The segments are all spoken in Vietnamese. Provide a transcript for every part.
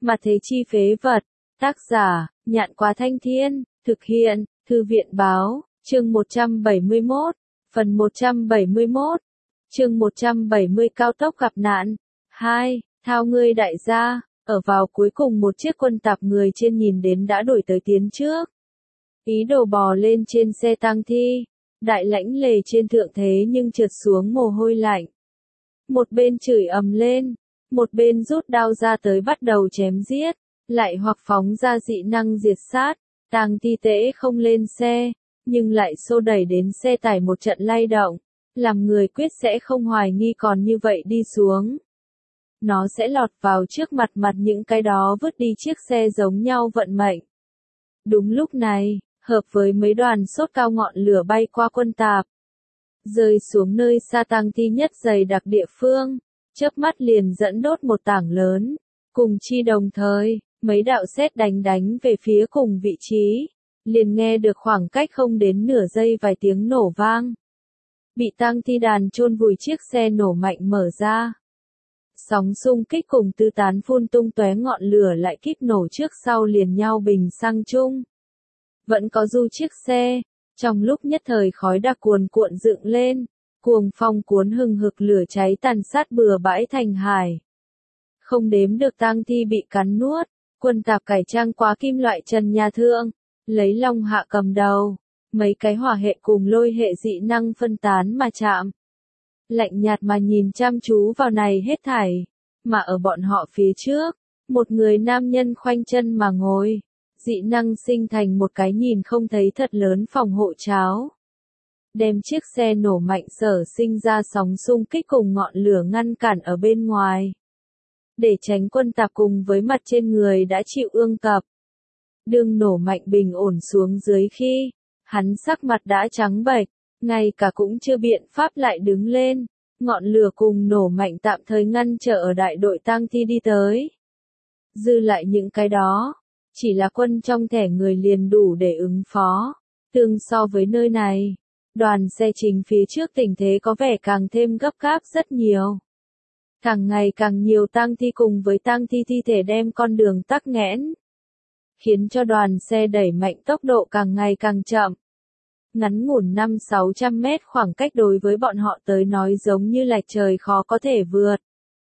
Mà thế chi phế vật. Tác giả, Nhạn Quá Thanh Thiên, thực hiện, Thư viện báo, chương 171, phần 171, chương 170 cao tốc gặp nạn. 2. Thao ngươi đại gia, ở vào cuối cùng một chiếc quân tạp người trên nhìn đến đã đuổi tới tiến trước. Ý đồ bò lên trên xe tang thi, đại lãnh lề trên thượng thế nhưng trượt xuống mồ hôi lạnh. Một bên chửi ầm lên, một bên rút đao ra tới bắt đầu chém giết, lại hoặc phóng ra dị năng diệt sát, tang thi tễ không lên xe, nhưng lại xô đẩy đến xe tải một trận lay động, làm người quyết sẽ không hoài nghi còn như vậy đi xuống. Nó sẽ lọt vào trước mặt những cái đó vứt đi chiếc xe giống nhau vận mệnh. Đúng lúc này, hợp với mấy đoàn sốt cao ngọn lửa bay qua quân tạp, rơi xuống nơi xa tang thi nhất dày đặc địa phương, chớp mắt liền dẫn đốt một tảng lớn, cùng chi đồng thời, mấy đạo sét đánh về phía cùng vị trí, liền nghe được khoảng cách không đến nửa giây vài tiếng nổ vang. Bị tang thi đàn chôn vùi chiếc xe nổ mạnh mở ra. Sóng xung kích cùng tứ tán phun tung tóe ngọn lửa lại kíp nổ trước sau liền nhau bình xăng chung. Vẫn có du chiếc xe, trong lúc nhất thời khói đặc cuồn cuộn dựng lên, cuồng phong cuốn hừng hực lửa cháy tàn sát bừa bãi thành hải. Không đếm được tang thi bị cắn nuốt, quân tạp cải trang quá kim loại trần nhà thượng, lấy long hạ cầm đầu, mấy cái hỏa hệ cùng lôi hệ dị năng phân tán mà chạm. Lạnh nhạt mà nhìn chăm chú vào này hết thảy, mà ở bọn họ phía trước, một người nam nhân khoanh chân mà ngồi, dị năng sinh thành một cái nhìn không thấy thật lớn phòng hộ cháo. Đem chiếc xe nổ mạnh sở sinh ra sóng xung kích cùng ngọn lửa ngăn cản ở bên ngoài. Để tránh quân tạp cùng với mặt trên người đã chịu ương cập. Đương nổ mạnh bình ổn xuống dưới khi, hắn sắc mặt đã trắng bệch, ngay cả cũng chưa biện pháp lại đứng lên, ngọn lửa cùng nổ mạnh tạm thời ngăn trở ở đại đội tang thi đi tới. Dư lại những cái đó, chỉ là quân trong thẻ người liền đủ để ứng phó, tương so với nơi này, đoàn xe chính phía trước tình thế có vẻ càng thêm gấp gáp rất nhiều. Càng ngày càng nhiều tang thi cùng với tang thi thi thể đem con đường tắc nghẽn, khiến cho đoàn xe đẩy mạnh tốc độ càng ngày càng chậm. Ngắn ngủn 500-600 mét khoảng cách đối với bọn họ tới nói giống như lạch trời khó có thể vượt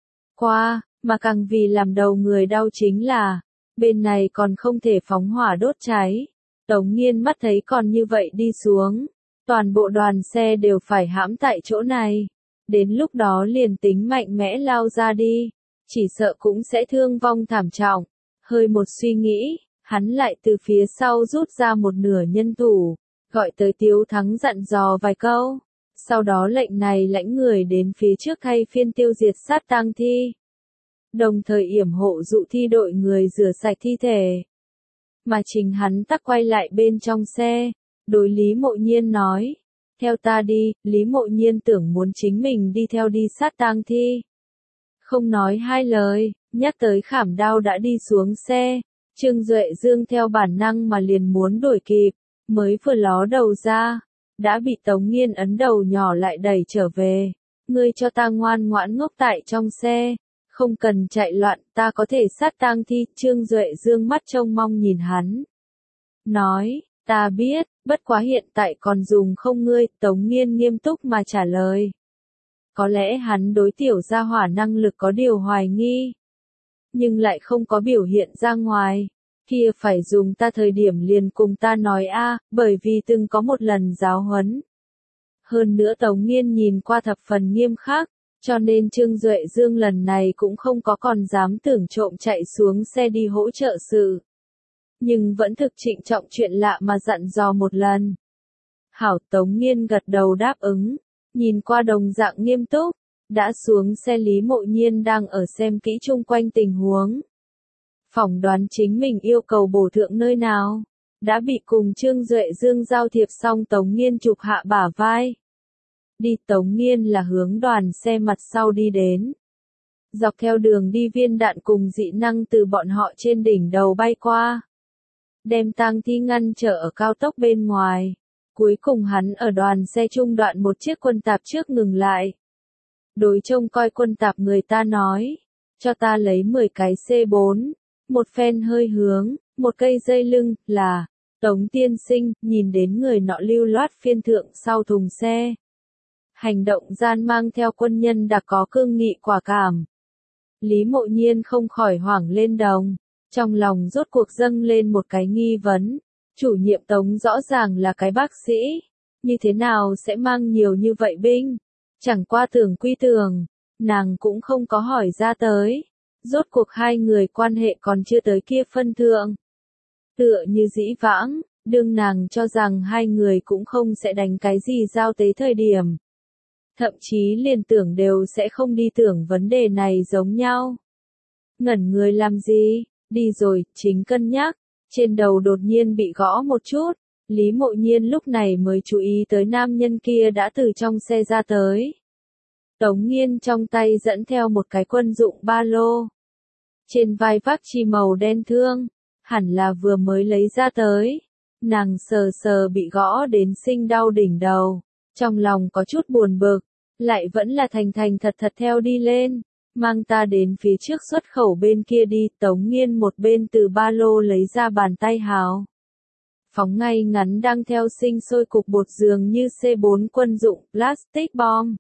qua, mà càng vì làm đầu người đau chính là, bên này còn không thể phóng hỏa đốt cháy. Tống Nghiên mắt thấy còn như vậy đi xuống, toàn bộ đoàn xe đều phải hãm tại chỗ này. Đến lúc đó liền tính mạnh mẽ lao ra đi, chỉ sợ cũng sẽ thương vong thảm trọng. Hơi một suy nghĩ, hắn lại từ phía sau rút ra một nửa nhân thủ, gọi tới Tiếu Thắng dặn dò vài câu. Sau đó lệnh này lãnh người đến phía trước thay phiên tiêu diệt sát tang thi. Đồng thời yểm hộ dụ thi đội người rửa sạch thi thể. Mà chính hắn tắc quay lại bên trong xe, đối Lý Mộ Nhiên nói. Theo ta đi, Lý Mộ Nhiên tưởng muốn chính mình đi theo đi sát tang thi. Không nói hai lời, nhắc tới khảm đao đã đi xuống xe, Trương Duệ Dương theo bản năng mà liền muốn đuổi kịp, mới vừa ló đầu ra, đã bị Tống Nghiên ấn đầu nhỏ lại đẩy trở về. Ngươi cho ta ngoan ngoãn ngốc tại trong xe, không cần chạy loạn, ta có thể sát tang thi. Trương Duệ Dương mắt trông mong nhìn hắn. Nói, ta biết, bất quá hiện tại còn dùng không ngươi. Tống Nghiên nghiêm túc mà trả lời. Có lẽ hắn đối tiểu gia hỏa năng lực có điều hoài nghi, nhưng lại không có biểu hiện ra ngoài. Kia phải dùng ta thời điểm liền cùng ta nói a, bởi vì từng có một lần giáo huấn. Hơn nữa Tống Nghiên nhìn qua thập phần nghiêm khắc, cho nên Trương Duệ Dương lần này cũng không có còn dám tưởng trộm chạy xuống xe đi hỗ trợ sự. Nhưng vẫn thực trịnh trọng chuyện lạ mà dặn dò một lần. Hảo. Tống Nghiên gật đầu đáp ứng, nhìn qua đồng dạng nghiêm túc, đã xuống xe Lý Mộ Nhiên đang ở xem kỹ chung quanh tình huống. Phỏng đoán chính mình yêu cầu bổ thượng nơi nào, đã bị cùng Trương Duệ Dương giao thiệp xong. Tống Nghiên chụp hạ bả vai. Đi. Tống Nghiên là hướng đoàn xe mặt sau đi đến. Dọc theo đường đi viên đạn cùng dị năng từ bọn họ trên đỉnh đầu bay qua, đem tang thi ngăn trở ở cao tốc bên ngoài. Cuối cùng hắn ở đoàn xe trung đoạn một chiếc quân tạp trước ngừng lại. Đối trông coi quân tạp người ta nói, cho ta lấy 10 cái C4, một phen hơi hướng, một cây dây lưng, là, Tống tiên sinh, nhìn đến người nọ lưu loát phiên thượng sau thùng xe. Hành động gian mang theo quân nhân đã có cương nghị quả cảm. Lý Mộ Nhiên không khỏi hoảng lên đồng, trong lòng rốt cuộc dâng lên một cái nghi vấn, chủ nhiệm Tống rõ ràng là cái bác sĩ, như thế nào sẽ mang nhiều như vậy binh, chẳng qua tưởng quy tưởng, nàng cũng không có hỏi ra tới, rốt cuộc hai người quan hệ còn chưa tới kia phân thượng. Tựa như dĩ vãng, đương nàng cho rằng hai người cũng không sẽ đánh cái gì giao tế thời điểm. Thậm chí liền tưởng đều sẽ không đi tưởng vấn đề này giống nhau. Ngẩn người làm gì, đi rồi, chính cân nhắc, trên đầu đột nhiên bị gõ một chút, Lý Mộ Nhiên lúc này mới chú ý tới nam nhân kia đã từ trong xe ra tới. Tống Nghiên trong tay dẫn theo một cái quân dụng ba lô. Trên vai vác chi màu đen thương, hẳn là vừa mới lấy ra tới. Nàng sờ sờ bị gõ đến sinh đau đỉnh đầu, trong lòng có chút buồn bực, lại vẫn là thành thành thật thật theo đi lên, mang ta đến phía trước xuất khẩu bên kia đi. Tống Nghiên một bên từ ba lô lấy ra bàn tay hào. Phóng ngay ngắn đang theo sinh sôi cục bột dường như C4 quân dụng plastic bomb.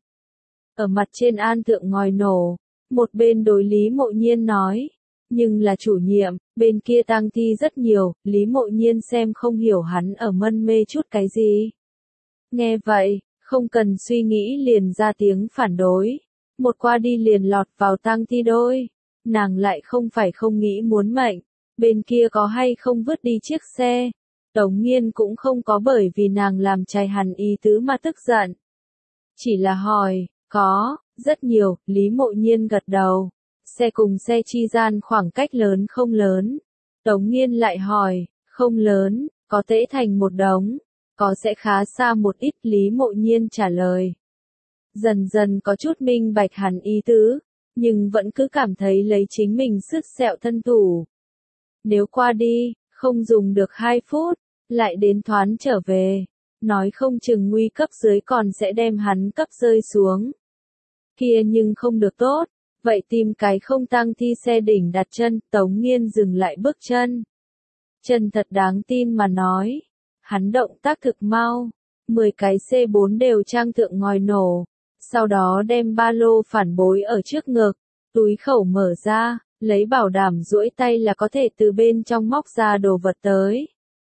Ở mặt trên an thượng ngòi nổ, một bên đối Lý Mộ Nhiên nói, nhưng là chủ nhiệm, bên kia tang thi rất nhiều. Lý Mộ Nhiên xem không hiểu hắn ở mân mê chút cái gì. Nghe vậy, không cần suy nghĩ liền ra tiếng phản đối, một qua đi liền lọt vào tang thi đôi, nàng lại không phải không nghĩ muốn mệnh, bên kia có hay không vứt đi chiếc xe. Tống Nghiên cũng không có bởi vì nàng làm chai hẳn ý tứ mà tức giận. Chỉ là hỏi, có, rất nhiều. Lý Mộ Nhiên gật đầu. Xe cùng xe chi gian khoảng cách lớn không lớn. Tống Nghiên lại hỏi, không lớn, có tễ thành một đống, có sẽ khá xa một ít. Lý Mộ Nhiên trả lời. Dần dần có chút minh bạch hẳn ý tứ, nhưng vẫn cứ cảm thấy lấy chính mình sứt sẹo thân thủ. Nếu qua đi, không dùng được 2 phút, lại đến thoán trở về, nói không chừng nguy cấp dưới còn sẽ đem hắn cấp rơi xuống. Kia nhưng không được tốt, vậy tìm cái không tang thi xe đỉnh đặt chân. Tống Nghiên dừng lại bước chân. Chân thật đáng tin mà nói, hắn động tác thực mau, 10 cái C4 đều trang thượng ngòi nổ, sau đó đem ba lô phản bối ở trước ngực, túi khẩu mở ra, lấy bảo đảm duỗi tay là có thể từ bên trong móc ra đồ vật tới.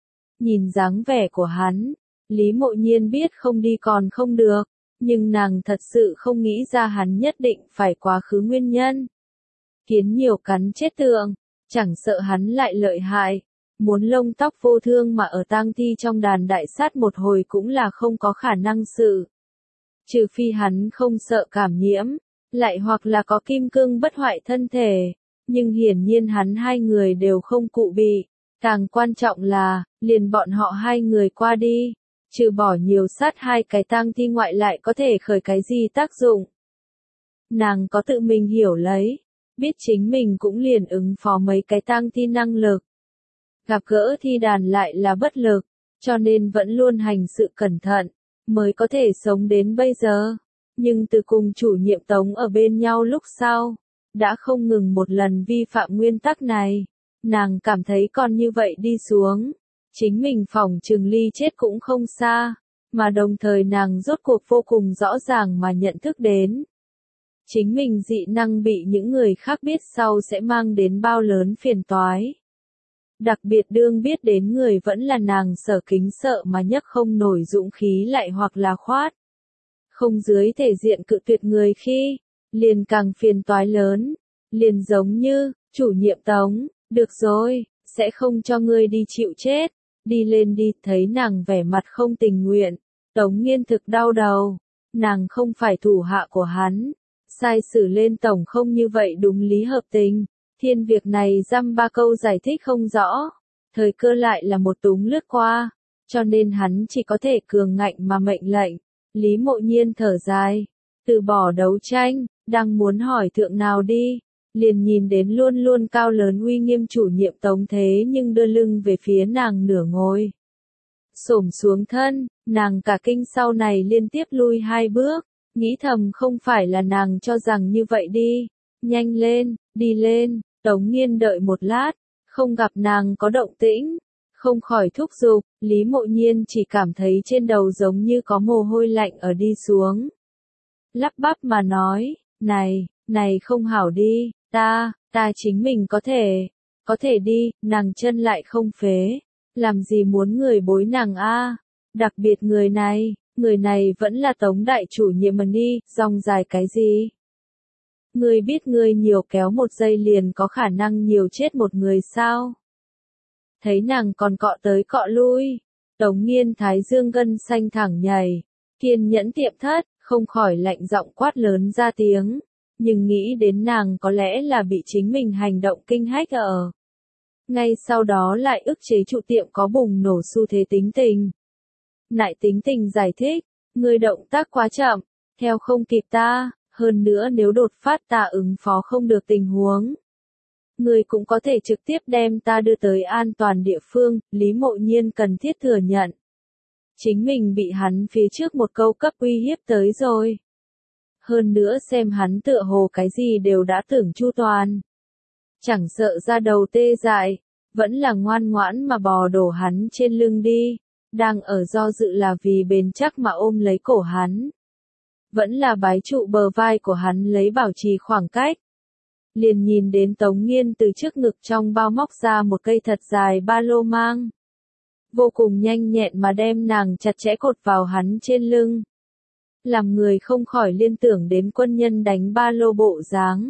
Nhìn dáng vẻ của hắn, Lý Mộ Nhiên biết không đi còn không được, nhưng nàng thật sự không nghĩ ra hắn nhất định phải quá khứ nguyên nhân. Kiến nhiều cắn chết tượng, chẳng sợ hắn lại lợi hại, muốn lông tóc vô thương mà ở tang thi trong đàn đại sát một hồi cũng là không có khả năng sự. Trừ phi hắn không sợ cảm nhiễm, lại hoặc là có kim cương bất hoại thân thể, nhưng hiển nhiên hắn hai người đều không cụ bị. Càng quan trọng là, liền bọn họ hai người qua đi, trừ bỏ nhiều sát 2 cái tang thi ngoại lại có thể khởi cái gì tác dụng. Nàng có tự mình hiểu lấy, biết chính mình cũng liền ứng phó mấy cái tang thi năng lực. Gặp gỡ thi đàn lại là bất lực, cho nên vẫn luôn hành sự cẩn thận, mới có thể sống đến bây giờ. Nhưng từ cùng chủ nhiệm Tống ở bên nhau lúc sau, đã không ngừng một lần vi phạm nguyên tắc này. Nàng cảm thấy còn như vậy đi xuống, chính mình phỏng chừng ly chết cũng không xa, mà đồng thời nàng rốt cuộc vô cùng rõ ràng mà nhận thức đến. Chính mình dị năng bị những người khác biết sau sẽ mang đến bao lớn phiền toái. Đặc biệt đương biết đến người vẫn là nàng sở kính sợ mà nhấc không nổi dũng khí lại hoặc là khoát. Không dưới thể diện cự tuyệt người khi, liền càng phiền toái lớn, liền giống như, chủ nhiệm Tống. Được rồi, sẽ không cho ngươi đi chịu chết, đi lên đi. Thấy nàng vẻ mặt không tình nguyện, Tống Nghiên thực đau đầu, nàng không phải thủ hạ của hắn, sai xử lên tổng không như vậy đúng lý hợp tình. Thiên việc này dăm ba câu giải thích không rõ, thời cơ lại là một túng lướt qua, cho nên hắn chỉ có thể cường ngạnh mà mệnh lệnh. Lý Mộ Nhiên thở dài, từ bỏ đấu tranh, đang muốn hỏi thượng nào đi. Liền nhìn đến luôn luôn cao lớn uy nghiêm chủ nhiệm Tống thế nhưng đưa lưng về phía nàng nửa ngồi. Xổm xuống thân, nàng cả kinh sau này liên tiếp lui 2 bước, nghĩ thầm không phải là nàng cho rằng như vậy đi. Nhanh lên, đi lên. Tống Nghiên đợi một lát, không gặp nàng có động tĩnh, không khỏi thúc giục, Lý Mộ Nhiên chỉ cảm thấy trên đầu giống như có mồ hôi lạnh ở đi xuống. Lắp bắp mà nói, này không hảo đi, ta chính mình có thể đi, nàng chân lại không phế, làm gì muốn người bối nàng a? Đặc biệt người này vẫn là Tống đại chủ nhiệm đi, dòng dài cái gì? Ngươi biết ngươi nhiều kéo một giây liền có khả năng nhiều chết một người sao? Thấy nàng còn cọ tới cọ lui, Tống Nghiên thái dương gân xanh thẳng nhảy, kiên nhẫn tiệm thất, không khỏi lạnh giọng quát lớn ra tiếng, nhưng nghĩ đến nàng có lẽ là bị chính mình hành động kinh hách ở. Ngay sau đó lại ức chế trụ tiệm có bùng nổ xu thế tính tình. Nại tính tình giải thích, ngươi động tác quá chậm, theo không kịp ta, hơn nữa nếu đột phát ta ứng phó không được tình huống. Ngươi cũng có thể trực tiếp đem ta đưa tới an toàn địa phương, Lý Mộ Nhiên cần thiết thừa nhận. Chính mình bị hắn phía trước một câu cấp uy hiếp tới rồi. Hơn nữa xem hắn tựa hồ cái gì đều đã tưởng chu toàn. Chẳng sợ ra đầu tê dại, vẫn là ngoan ngoãn mà bò đổ hắn trên lưng đi, đang ở do dự là vì bền chắc mà ôm lấy cổ hắn. Vẫn là bái trụ bờ vai của hắn lấy bảo trì khoảng cách. Liền nhìn đến Tống Nghiên từ trước ngực trong bao móc ra một cây thật dài ba lô mang. Vô cùng nhanh nhẹn mà đem nàng chặt chẽ cột vào hắn trên lưng. Làm người không khỏi liên tưởng đến quân nhân đánh ba lô bộ dáng.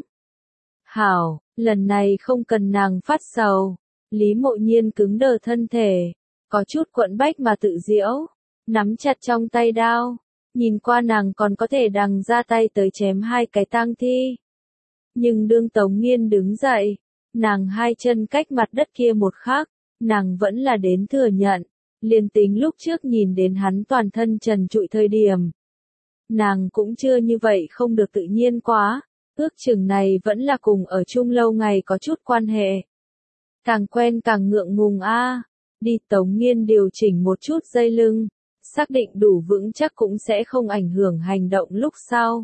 Hảo, lần này không cần nàng phát sầu. Lý Mộ Nhiên cứng đờ thân thể, có chút quẫn bách mà tự giễu, nắm chặt trong tay đao, nhìn qua nàng còn có thể đằng ra tay tới chém hai cái tang thi. Nhưng đương Tống Nghiên đứng dậy, nàng hai chân cách mặt đất kia một khắc, nàng vẫn là đến thừa nhận, liền tính lúc trước nhìn đến hắn toàn thân trần trụi thời điểm. Nàng cũng chưa như vậy không được tự nhiên quá, ước chừng này vẫn là cùng ở chung lâu ngày có chút quan hệ. Càng quen càng ngượng ngùng a. Đi Tống Nghiên điều chỉnh một chút dây lưng, xác định đủ vững chắc cũng sẽ không ảnh hưởng hành động lúc sau.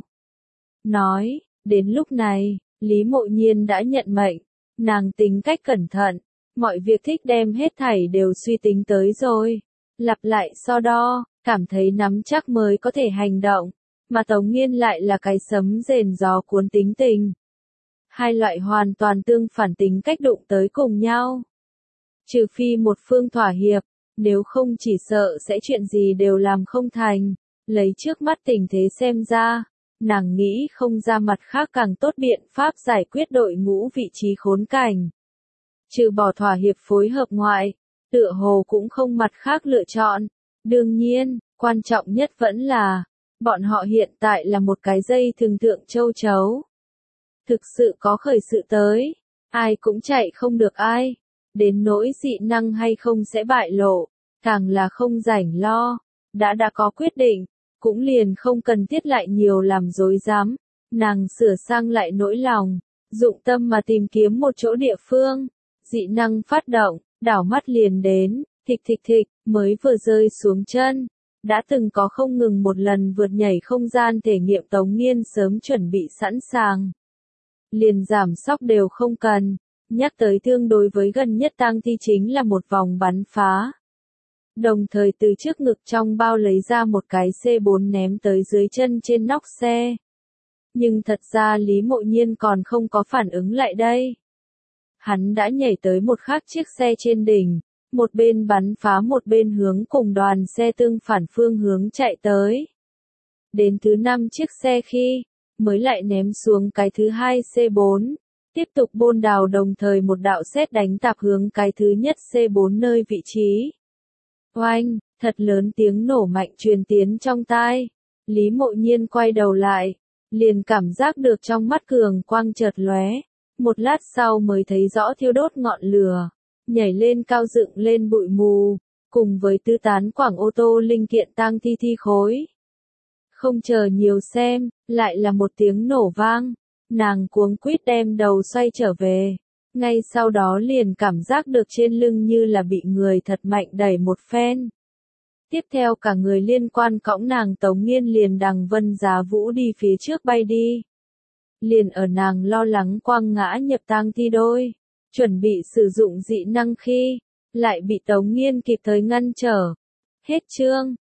Nói, đến lúc này, Lý Mộ Nhiên đã nhận mệnh, nàng tính cách cẩn thận, mọi việc thích đem hết thảy đều suy tính tới rồi. Lặp lại so đo, cảm thấy nắm chắc mới có thể hành động, mà Tống Nghiên lại là cái sấm rền gió cuốn tính tình. Hai loại hoàn toàn tương phản tính cách đụng tới cùng nhau. Trừ phi một phương thỏa hiệp, nếu không chỉ sợ sẽ chuyện gì đều làm không thành. Lấy trước mắt tình thế xem ra, nàng nghĩ không ra mặt khác càng tốt biện pháp giải quyết đội ngũ vị trí khốn cảnh. Trừ bỏ thỏa hiệp phối hợp ngoại, tựa hồ cũng không mặt khác lựa chọn. Đương nhiên, quan trọng nhất vẫn là, bọn họ hiện tại là một cái dây thường thượng châu chấu. Thực sự có khởi sự tới, ai cũng chạy không được ai. Đến nỗi dị năng hay không sẽ bại lộ, càng là không rảnh lo. Đã có quyết định, cũng liền không cần thiết lại nhiều làm dối dám. Nàng sửa sang lại nỗi lòng, dụng tâm mà tìm kiếm một chỗ địa phương. Dị năng phát động, đảo mắt liền đến, thịch, mới vừa rơi xuống chân. Đã từng có không ngừng một lần vượt nhảy không gian thể nghiệm Tống Nghiên sớm chuẩn bị sẵn sàng. Liền giảm sóc đều không cần, nhắc tới tương đối với gần nhất tang thi chính là một vòng bắn phá. Đồng thời từ trước ngực trong bao lấy ra một cái C4 ném tới dưới chân trên nóc xe. Nhưng thật ra Lý Mộ Nhiên còn không có phản ứng lại đây. Hắn đã nhảy tới một khác chiếc xe trên đỉnh, một bên bắn phá một bên hướng cùng đoàn xe tương phản phương hướng chạy tới. Đến thứ 5 chiếc xe khi, mới lại ném xuống cái thứ 2 C4, tiếp tục bôn đào đồng thời một đạo sét đánh tạp hướng cái thứ nhất C4 nơi vị trí. Oanh, thật lớn tiếng nổ mạnh truyền tiến trong tai. Lý Mộ Nhiên quay đầu lại, liền cảm giác được trong mắt cường quang chợt lóe. Một lát sau mới thấy rõ thiêu đốt ngọn lửa, nhảy lên cao dựng lên bụi mù, cùng với tứ tán quảng ô tô linh kiện tang thi khối. Không chờ nhiều xem, lại là một tiếng nổ vang, nàng cuống quýt đem đầu xoay trở về, ngay sau đó liền cảm giác được trên lưng như là bị người thật mạnh đẩy một phen. Tiếp theo cả người liên quan cõng nàng Tống Nghiên liền đằng vân giá vũ đi phía trước bay đi. Liền ở nàng lo lắng quăng ngã nhập tang thi đôi, chuẩn bị sử dụng dị năng khi lại bị Tống Nghiên kịp thời ngăn trở. Hết chương.